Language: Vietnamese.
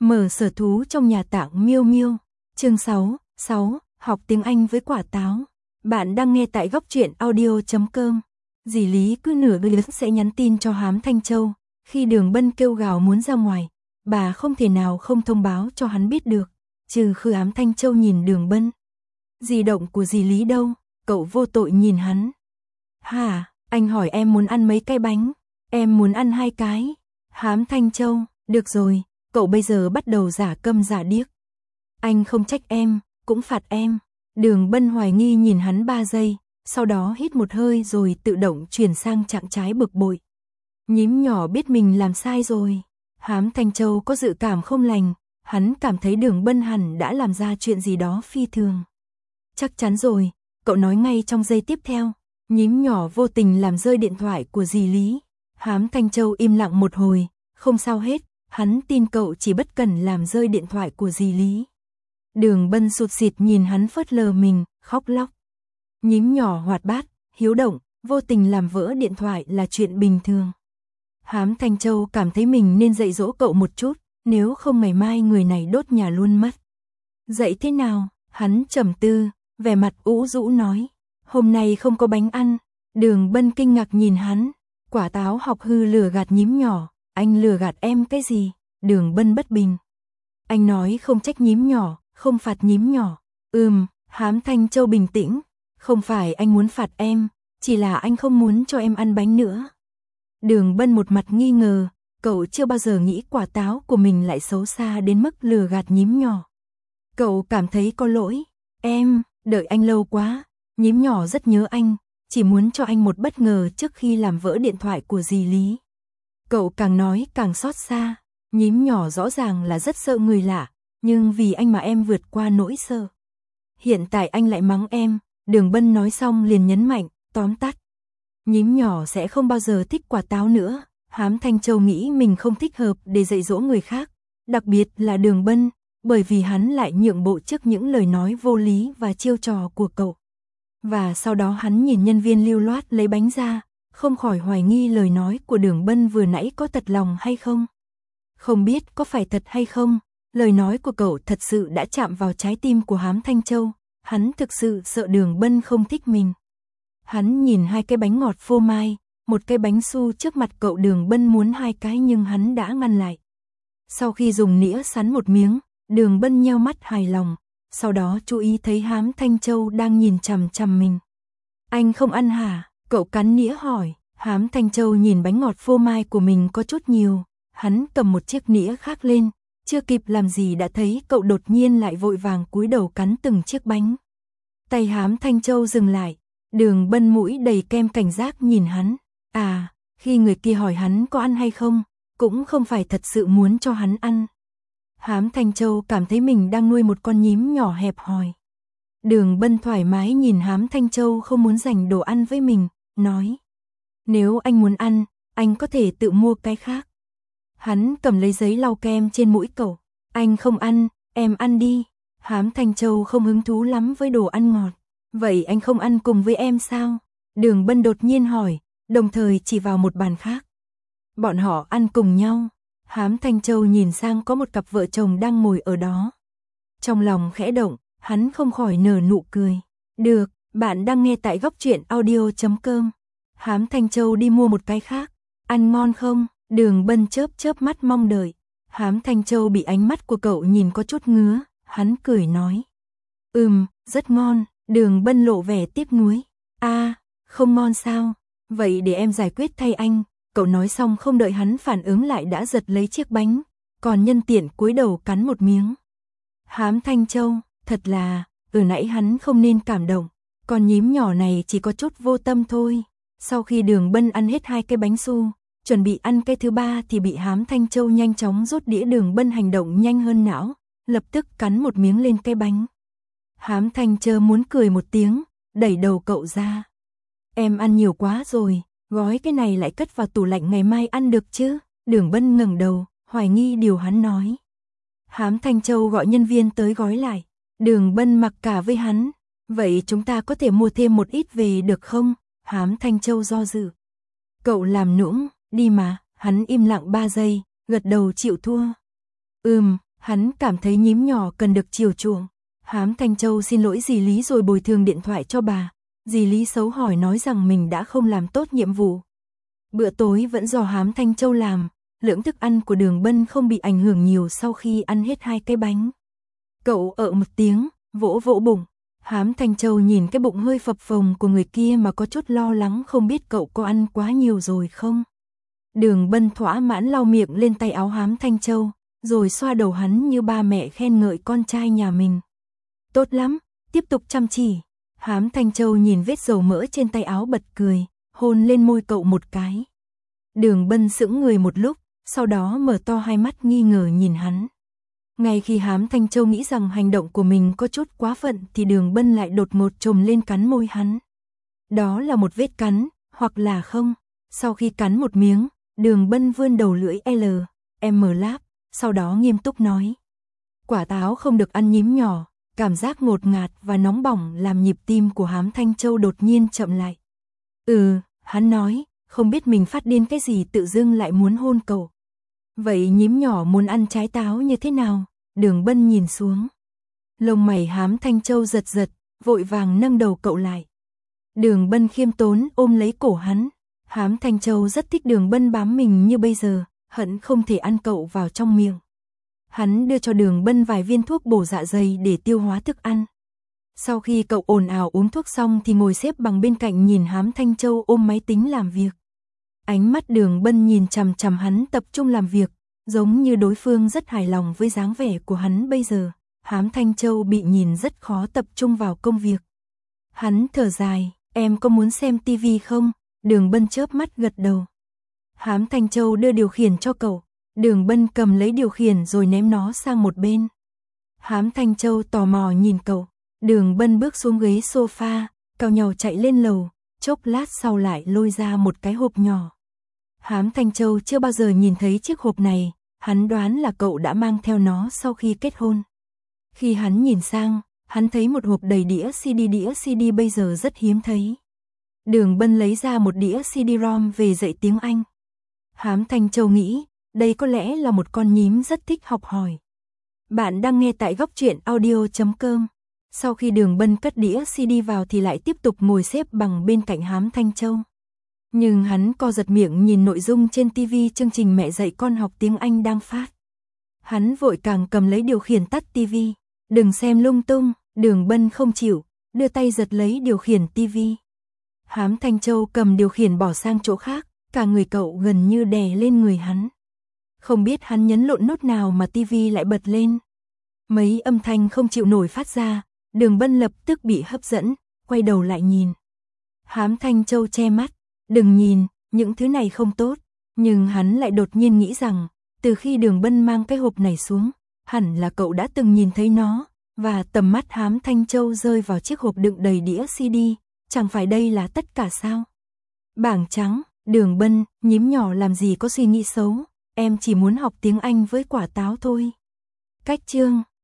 Mở sở thú trong nhà tạng Miêu Miêu. Chương 6, học tiếng Anh với quả táo. Bạn đang nghe tại góc truyện audio.com. Dì Lý cứ nửa đêm sẽ nhắn tin cho Hám Thanh Châu, khi Đường Bân kêu gào muốn ra ngoài, bà không thể nào không thông báo cho hắn biết được, trừ khi Hám Thanh Châu nhìn Đường Bân. Di động của dì Lý đâu? Cậu vô tội nhìn hắn. Hả, anh hỏi em muốn ăn mấy cái bánh? Em muốn ăn 2 cái. Hám Thanh Châu, được rồi, cậu bây giờ bắt đầu giả câm giả điếc. Anh không trách em, cũng phạt em. Đường Bân hoài nghi nhìn hắn 3 giây, sau đó hít một hơi rồi tự động chuyển sang trạng thái bực bội. Nhím nhỏ biết mình làm sai rồi. Hám Thanh Châu có dự cảm không lành, hắn cảm thấy Đường Bân hẳn đã làm ra chuyện gì đó phi thường. Chắc chắn rồi, cậu nói ngay trong giây tiếp theo. Nhím nhỏ vô tình làm rơi điện thoại của dì Lý. Hám Thanh Châu im lặng một hồi, không sao hết, hắn tin cậu chỉ bất cẩn làm rơi điện thoại của dì Lý. Đường Bân sụt sịt nhìn hắn phớt lờ mình, khóc lóc. Nhím nhỏ hoạt bát, hiếu động, vô tình làm vỡ điện thoại là chuyện bình thường. Hám Thanh Châu cảm thấy mình nên dạy dỗ cậu một chút, nếu không ngày mai người này đốt nhà luôn mất. Dạy thế nào? Hắn trầm tư, vẻ mặt ủ rũ nói. Hôm nay không có bánh ăn. Đường Bân kinh ngạc nhìn hắn. Quả táo học hư lừa gạt nhím nhỏ. Anh lừa gạt em cái gì? Đường Bân bất bình. Anh nói không trách nhím nhỏ, không phạt nhím nhỏ. Hám Thanh Châu bình tĩnh. Không phải anh muốn phạt em, chỉ là anh không muốn cho em ăn bánh nữa. Đường Bân một mặt nghi ngờ, cậu chưa bao giờ nghĩ quả táo của mình lại xấu xa đến mức lừa gạt nhím nhỏ. Cậu cảm thấy có lỗi. Em, đợi anh lâu quá, nhím nhỏ rất nhớ anh, chỉ muốn cho anh một bất ngờ trước khi làm vỡ điện thoại của dì Lý. Cậu càng nói càng xót xa, nhím nhỏ rõ ràng là rất sợ người lạ, nhưng vì anh mà em vượt qua nỗi sợ. Hiện tại anh lại mắng em. Đường Bân nói xong liền nhấn mạnh, tóm tắt. Nhím nhỏ sẽ không bao giờ thích quả táo nữa. Hám Thanh Châu nghĩ mình không thích hợp để dạy dỗ người khác, đặc biệt là Đường Bân, bởi vì hắn lại nhượng bộ trước những lời nói vô lý và chiêu trò của cậu. Và sau đó hắn nhìn nhân viên lưu loát lấy bánh ra, không khỏi hoài nghi lời nói của Đường Bân vừa nãy có thật lòng hay không. Không biết có phải thật hay không, lời nói của cậu thật sự đã chạm vào trái tim của Hám Thanh Châu. Hắn thực sự sợ Đường Bân không thích mình. Hắn nhìn 2 cái bánh ngọt phô mai, một cái bánh su trước mặt cậu. Đường Bân muốn 2 cái nhưng hắn đã ngăn lại. Sau khi dùng nĩa sắn một miếng, Đường Bân nheo mắt hài lòng, sau đó chú ý thấy Hám Thanh Châu đang nhìn chằm chằm mình. Anh không ăn hả? Cậu cắn nĩa hỏi. Hám Thanh Châu nhìn bánh ngọt phô mai của mình có chút nhiều, hắn cầm một chiếc nĩa khác lên, chưa kịp làm gì đã thấy cậu đột nhiên lại vội vàng cúi đầu cắn từng chiếc bánh. Tay Hám Thanh Châu dừng lại, Đường Bân mũi đầy kem cảnh giác nhìn hắn. Khi người kia hỏi hắn có ăn hay không, cũng không phải thật sự muốn cho hắn ăn. Hám Thanh Châu cảm thấy mình đang nuôi một con nhím nhỏ hẹp hòi. Đường Bân thoải mái nhìn Hám Thanh Châu không muốn dành đồ ăn với mình, nói. Nếu anh muốn ăn, anh có thể tự mua cái khác. Hắn cầm lấy giấy lau kem trên mũi cậu. Anh không ăn, em ăn đi. Hám Thanh Châu không hứng thú lắm với đồ ăn ngọt. Vậy anh không ăn cùng với em sao? Đường Bân đột nhiên hỏi, đồng thời chỉ vào một bàn khác. Bọn họ ăn cùng nhau. Hám Thanh Châu nhìn sang có một cặp vợ chồng đang ngồi ở đó. Trong lòng khẽ động, hắn không khỏi nở nụ cười. Được, bạn đang nghe tại góc truyện audio.com. Hám Thanh Châu đi mua một cái khác. Ăn ngon không? Đường Bân chớp chớp mắt mong đợi. Hám Thanh Châu bị ánh mắt của cậu nhìn có chút ngứa, hắn cười nói. Rất ngon. Đường Bân lộ vẻ tiếc nuối. Không ngon sao? Vậy để em giải quyết thay anh. Cậu nói xong không đợi hắn phản ứng lại đã giật lấy chiếc bánh, còn nhân tiện cúi đầu cắn một miếng. Hám Thanh Châu, thật là, nãy hắn không nên cảm động, con nhím nhỏ này chỉ có chút vô tâm thôi. Sau khi Đường Bân ăn hết 2 cái bánh su, chuẩn bị ăn cái thứ 3 thì bị Hám Thanh Châu nhanh chóng rút đĩa. Đường Bân hành động nhanh hơn não, lập tức cắn một miếng lên cái bánh. Hám Thanh Châu muốn cười một tiếng, đẩy đầu cậu ra. Em ăn nhiều quá rồi, gói cái này lại cất vào tủ lạnh ngày mai ăn được chứ? Đường Bân ngẩng đầu, hoài nghi điều hắn nói. Hám Thanh Châu gọi nhân viên tới gói lại. Đường Bân mặc cả với hắn. Vậy chúng ta có thể mua thêm một ít về được không? Hám Thanh Châu do dự. Cậu làm nũng, đi mà. Hắn im lặng 3 giây, gật đầu chịu thua. Hắn cảm thấy nhím nhỏ cần được chiều chuộng. Hám Thanh Châu xin lỗi dì Lý rồi bồi thường điện thoại cho bà. Dì Lý xấu hổ nói rằng mình đã không làm tốt nhiệm vụ. Bữa tối vẫn do Hám Thanh Châu làm, lượng thức ăn của Đường Bân không bị ảnh hưởng nhiều sau khi ăn hết 2 cái bánh. Cậu ợ một tiếng, vỗ vỗ bụng. Hám Thanh Châu nhìn cái bụng hơi phập phồng của người kia mà có chút lo lắng không biết cậu có ăn quá nhiều rồi không. Đường Bân thỏa mãn lau miệng lên tay áo Hám Thanh Châu, rồi xoa đầu hắn như ba mẹ khen ngợi con trai nhà mình. Tốt lắm, tiếp tục chăm chỉ. Hám Thanh Châu nhìn vết dầu mỡ trên tay áo bật cười, hôn lên môi cậu một cái. Đường Bân sững người một lúc, sau đó mở to hai mắt nghi ngờ nhìn hắn. Ngay khi Hám Thanh Châu nghĩ rằng hành động của mình có chút quá phận thì Đường Bân lại đột ngột chồm lên cắn môi hắn. Đó là một vết cắn, hoặc là không. Sau khi cắn một miếng, Đường Bân vươn đầu lưỡi M láp, sau đó nghiêm túc nói. Quả táo không được ăn nhím nhỏ, cảm giác ngột ngạt và nóng bỏng làm nhịp tim của Hám Thanh Châu đột nhiên chậm lại. Hắn nói, không biết mình phát điên cái gì tự dưng lại muốn hôn cậu. Vậy nhím nhỏ muốn ăn trái táo như thế nào? Đường Bân nhìn xuống. Lông mày Hám Thanh Châu giật giật, vội vàng nâng đầu cậu lại. Đường Bân khiêm tốn ôm lấy cổ hắn. Hám Thanh Châu rất thích Đường Bân bám mình như bây giờ, hận không thể ăn cậu vào trong miệng. Hắn đưa cho Đường Bân vài viên thuốc bổ dạ dày để tiêu hóa thức ăn. Sau khi cậu ồn ào uống thuốc xong thì ngồi xếp bằng bên cạnh nhìn Hám Thanh Châu ôm máy tính làm việc. Ánh mắt Đường Bân nhìn chằm chằm hắn tập trung làm việc, giống như đối phương rất hài lòng với dáng vẻ của hắn bây giờ. Hám Thanh Châu bị nhìn rất khó tập trung vào công việc. Hắn thở dài, em có muốn xem tivi không? Đường Bân chớp mắt gật đầu. Hám Thanh Châu đưa điều khiển cho cậu. Đường Bân cầm lấy điều khiển rồi ném nó sang một bên. Hám Thanh Châu tò mò nhìn cậu. Đường Bân bước xuống ghế sofa, cào nhàu chạy lên lầu, chốc lát sau lại lôi ra một cái hộp nhỏ. Hám Thanh Châu chưa bao giờ nhìn thấy chiếc hộp này, hắn đoán là cậu đã mang theo nó sau khi kết hôn. Khi hắn nhìn sang, hắn thấy một hộp đầy đĩa CD bây giờ rất hiếm thấy. Đường Bân lấy ra một đĩa CD-ROM về dạy tiếng Anh. Hám Thanh Châu nghĩ, đây có lẽ là một con nhím rất thích học hỏi. Bạn đang nghe tại Góc Truyện Audio.com. Sau khi Đường Bân cất đĩa CD vào thì lại tiếp tục ngồi xếp bằng bên cạnh Hám Thanh Châu. Nhưng hắn co giật miệng nhìn nội dung trên TV chương trình mẹ dạy con học tiếng Anh đang phát. Hắn vội càng cầm lấy điều khiển tắt TV. Đừng xem lung tung, Đường Bân không chịu, đưa tay giật lấy điều khiển TV. Hám Thanh Châu cầm điều khiển bỏ sang chỗ khác, cả người cậu gần như đè lên người hắn. Không biết hắn nhấn lộn nốt nào mà TV lại bật lên. Mấy âm thanh không chịu nổi phát ra, Đường Bân lập tức bị hấp dẫn, quay đầu lại nhìn. Hám Thanh Châu che mắt, đừng nhìn, những thứ này không tốt. Nhưng hắn lại đột nhiên nghĩ rằng, từ khi Đường Bân mang cái hộp này xuống, hẳn là cậu đã từng nhìn thấy nó, và tầm mắt Hám Thanh Châu rơi vào chiếc hộp đựng đầy đĩa CD, chẳng phải đây là tất cả sao? Bảng trắng, Đường Bân, nhím nhỏ làm gì có suy nghĩ xấu, em chỉ muốn học tiếng Anh với quả táo thôi. Cách chương